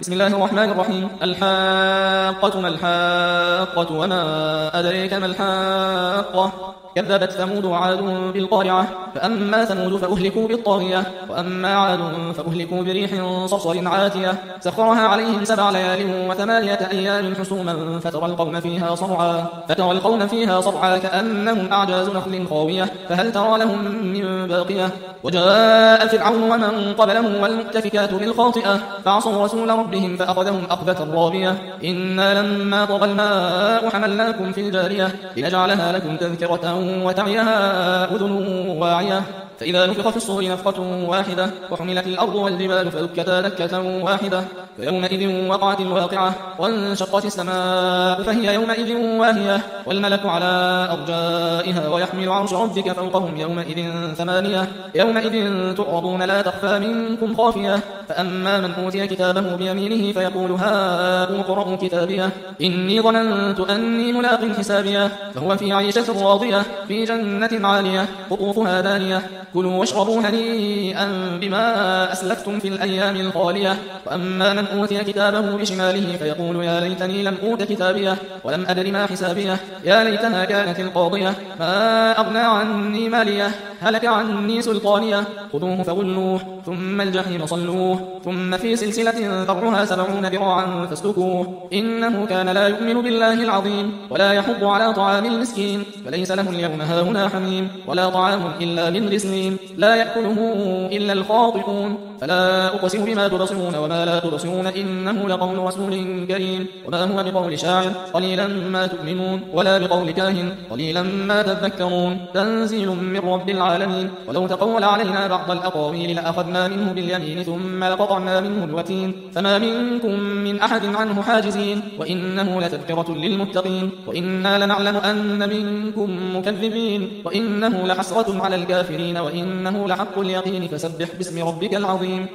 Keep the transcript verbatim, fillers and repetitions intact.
بسم الله الرحمن الرحيم. الحاقة ما الحاقة وما أدريك ما الحاقة. كذبت ثمود وعاد بالقارعة. فأما ثمود فأهلكوا بالطاغية، وأما عاد فأهلكوا بريح صرصر عاتية سخرها عليهم سبع ليال وثمانية أيام حسوما فترى القوم فيها صرعا فترى القوم فيها صرعا كأنهم أعجاز نخل خاوية فهل ترى لهم من باقية. وجاء فرعون ومن قبله والمؤتفكات بالخاطئة فعصوا رسول ربهم فأخذهم أخذة رابية. إنا لما طغى الماء حملناكم في الجارية لنجعلها لكم تذكرة وتعيها أذن واعية. فإذا نفخ في الصور نفخة واحدة وحملت الأرض والجبال فدكتا دكة واحدة فيومئذ وقعت الواقعة وانشقت السماء فهي يومئذ واهية والملك على أرجائها ويحمل عرش ربك فوقهم يومئذ ثمانية. يومئذ تعرضون لا تخفى منكم خافية. فأما من أوتي كتابه بيمينه فيقول هاؤم اقرءوا كتابيه إني ظننت أني ملاق حسابيه فهو في عيشة راضية في جنة عالية قطوفها دانية كلوا واشربوا هنيئا بما أسلفتم في الأيام الخالية. وأما من أوتي كتابه بشماله فيقول يا ليتني لم أوت كتابيه ولم أدر ما حسابيه يا ليتها كانت القاضية ما أغنى عني ماليه هلك عني سلطانيه خذوه فغلوه ثم الجحيم صلوه ثم في سلسلة ذرعها سبعون ذراعا فاسلكوه إنه كان لا يؤمن بالله العظيم ولا يحض على طعام المسكين فليس له اليوم هاهنا حميم ولا طعام إلا من غسلين لا يأكله إلا الخاطئون. فلا أقسم بما تبصرون وما لا تبصرون إنه لقول رسول كريم وما هو بقول شاعر قليلا ما تؤمنون ولا بقول كاهن قليلا ما تذكرون تنزيل من رب العالمين. ولو تقول علينا بعض الأقاويل لأخذنا منه باليمين ثم لقطعنا منه الوتين فما منكم من أحد عنه حاجزين وإنه لتذكرة للمتقين وإنا لنعلم أن منكم مكذبين وإنه لحسرة على الكافرين وإنه لحق اليقين فسبح باسم ربك العظيم.